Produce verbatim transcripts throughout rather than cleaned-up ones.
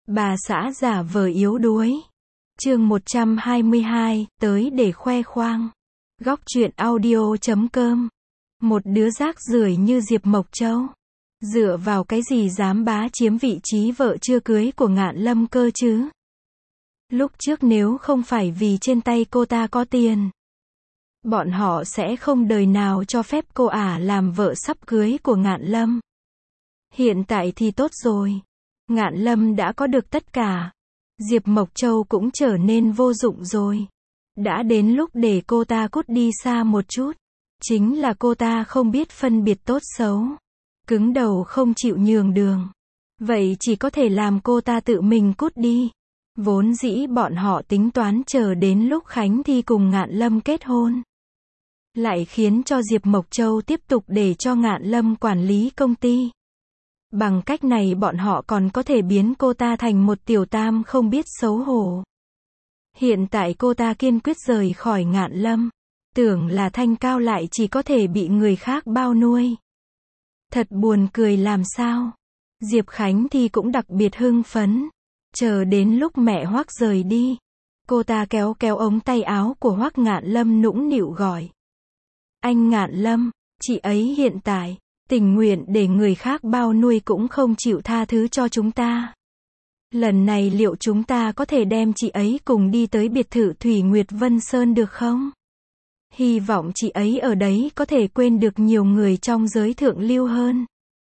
Bà xã giả vờ yếu đuối. Chương một trăm hai mươi hai, tới để khoe khoang. Góc truyện audio chấm com. Một đứa rác rưởi như Diệp Mộc Châu. Dựa vào cái gì dám bá chiếm vị trí vợ chưa cưới của Ngạn Lâm cơ chứ? Lúc trước nếu không phải vì trên tay cô ta có tiền, bọn họ sẽ không đời nào cho phép cô ả làm vợ sắp cưới của Ngạn Lâm. Hiện tại thì tốt rồi. Ngạn Lâm đã có được tất cả. Diệp Mộc Châu cũng trở nên vô dụng rồi. Đã đến lúc để cô ta cút đi xa một chút. Chính là cô ta không biết phân biệt tốt xấu. Cứng đầu không chịu nhường đường. Vậy chỉ có thể làm cô ta tự mình cút đi. Vốn dĩ bọn họ tính toán chờ đến lúc Khánh Thi cùng Ngạn Lâm kết hôn. Lại khiến cho Diệp Mộc Châu tiếp tục để cho Ngạn Lâm quản lý công ty. Bằng cách này bọn họ còn có thể biến cô ta thành một tiểu tam không biết xấu hổ. Hiện tại cô ta kiên quyết rời khỏi Ngạn Lâm. Tưởng là thanh cao lại chỉ có thể bị người khác bao nuôi. Thật buồn cười làm sao. Diệp Khánh Thi cũng đặc biệt hưng phấn. Chờ đến lúc mẹ Hoắc rời đi. Cô ta kéo kéo ống tay áo của Hoắc Ngạn Lâm nũng nịu gọi. Anh Ngạn Lâm, chị ấy hiện tại tình nguyện để người khác bao nuôi cũng không chịu tha thứ cho chúng ta. Lần này liệu chúng ta có thể đem chị ấy cùng đi tới biệt thự Thủy Nguyệt Vân Sơn được không? Hy vọng chị ấy ở đấy có thể quên được nhiều người trong giới thượng lưu hơn.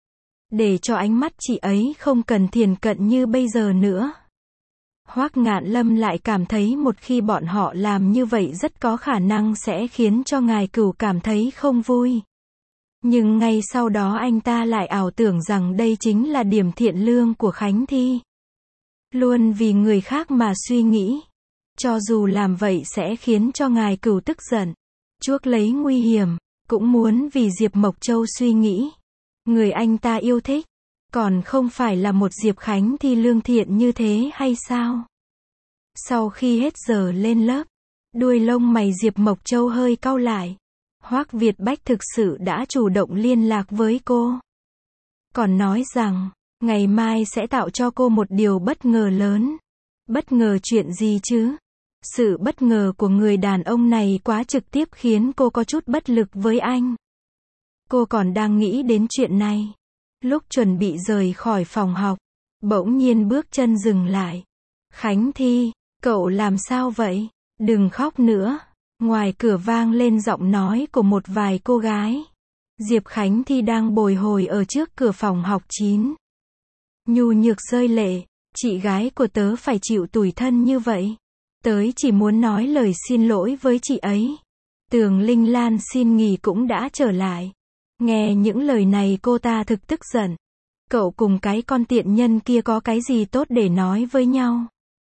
Để cho ánh mắt chị ấy không cần thiển cận như bây giờ nữa. Hoắc Ngạn Lâm lại cảm thấy một khi bọn họ làm như vậy rất có khả năng sẽ khiến cho ngài Cửu cảm thấy không vui. Nhưng ngay sau đó anh ta lại ảo tưởng rằng đây chính là điểm thiện lương của Khánh Thi. Luôn vì người khác mà suy nghĩ. Cho dù làm vậy sẽ khiến cho ngài Cửu tức giận, chuốc lấy nguy hiểm, cũng muốn vì Diệp Mộc Châu suy nghĩ. Người anh ta yêu thích, còn không phải là một Diệp Khánh Thi lương thiện như thế hay sao? Sau khi hết giờ lên lớp, đuôi lông mày Diệp Mộc Châu hơi cau lại. Hoắc Việt Bách thực sự đã chủ động liên lạc với cô. Còn nói rằng, ngày mai sẽ tạo cho cô một điều bất ngờ lớn. Bất ngờ chuyện gì chứ? Sự bất ngờ của người đàn ông này quá trực tiếp khiến cô có chút bất lực với anh. Cô còn đang nghĩ đến chuyện này. Lúc chuẩn bị rời khỏi phòng học, bỗng nhiên bước chân dừng lại. Khánh Thi, cậu làm sao vậy? Đừng khóc nữa. Ngoài cửa vang lên giọng nói của một vài cô gái. Diệp Khánh Thi đang bồi hồi ở trước cửa phòng học chín. Nhu nhược rơi lệ, chị gái của tớ phải chịu tủi thân như vậy. Tớ chỉ muốn nói lời xin lỗi với chị ấy. Tường Linh Lan xin nghỉ cũng đã trở lại. Nghe những lời này cô ta thực tức giận. Cậu cùng cái con tiện nhân kia có cái gì tốt để nói với nhau?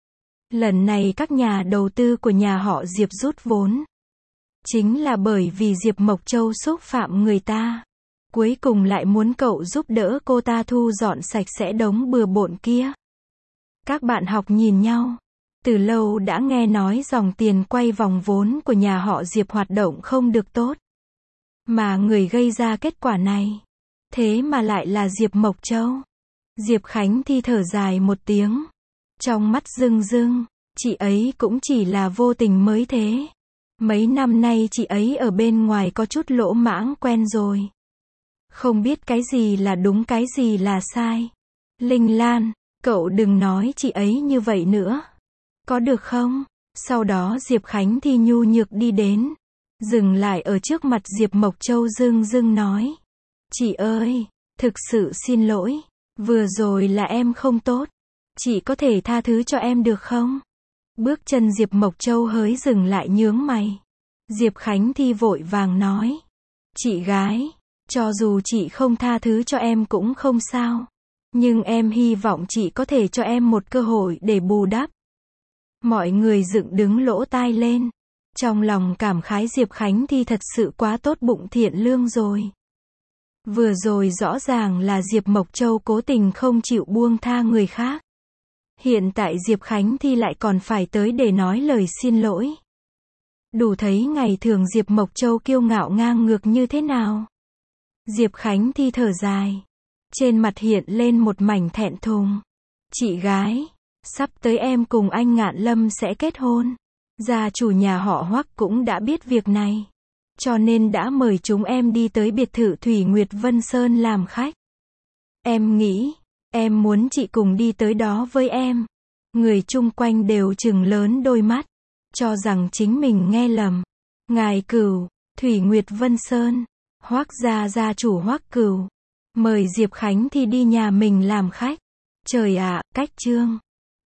Lần này các nhà đầu tư của nhà họ Diệp rút vốn. Chính là bởi vì Diệp Mộc Châu xúc phạm người ta. Cuối cùng lại muốn cậu giúp đỡ cô ta thu dọn sạch sẽ đống bừa bộn kia. Các bạn học nhìn nhau. Từ lâu đã nghe nói dòng tiền quay vòng vốn của nhà họ Diệp hoạt động không được tốt. Mà người gây ra kết quả này, thế mà lại là Diệp Mộc Châu. Diệp Khánh Thi thở dài một tiếng. Trong mắt rưng rưng, chị ấy cũng chỉ là vô tình mới thế. Mấy năm nay chị ấy ở bên ngoài có chút lỗ mãng quen rồi. Không biết cái gì là đúng cái gì là sai. Linh Lan, cậu đừng nói chị ấy như vậy nữa. Có được không? Sau đó Diệp Khánh Thi nhu nhược đi đến. Dừng lại ở trước mặt Diệp Mộc Châu rưng rưng nói. Chị ơi, thực sự xin lỗi. Vừa rồi là em không tốt. Chị có thể tha thứ cho em được không? Bước chân Diệp Mộc Châu hới dừng lại nhướng mày. Diệp Khánh Thi vội vàng nói. Chị gái, cho dù chị không tha thứ cho em cũng không sao. Nhưng em hy vọng chị có thể cho em một cơ hội để bù đắp. Mọi người dựng đứng lỗ tai lên. Trong lòng cảm khái Diệp Khánh Thi thật sự quá tốt bụng thiện lương rồi. Vừa rồi rõ ràng là Diệp Mộc Châu cố tình không chịu buông tha người khác. Hiện tại Diệp Khánh Thi lại còn phải tới để nói lời xin lỗi. Đủ thấy ngày thường Diệp Mộc Châu kiêu ngạo ngang ngược như thế nào. Diệp Khánh Thi thở dài. Trên mặt hiện lên một mảnh thẹn thùng. Chị gái, Sắp tới em cùng anh Ngạn Lâm sẽ kết hôn. Gia chủ nhà họ Hoắc cũng đã biết việc này. Cho nên đã mời chúng em đi tới biệt thự Thủy Nguyệt Vân Sơn làm khách. Em nghĩ, em muốn chị cùng đi tới đó với em. Người chung quanh đều trừng lớn đôi mắt, cho rằng chính mình nghe lầm. Ngài Cửu, Thủy Nguyệt Vân Sơn, Hoắc gia gia chủ Hoắc Cửu, mời Diệp Khánh Thi đi nhà mình làm khách. Trời ạ, cách chương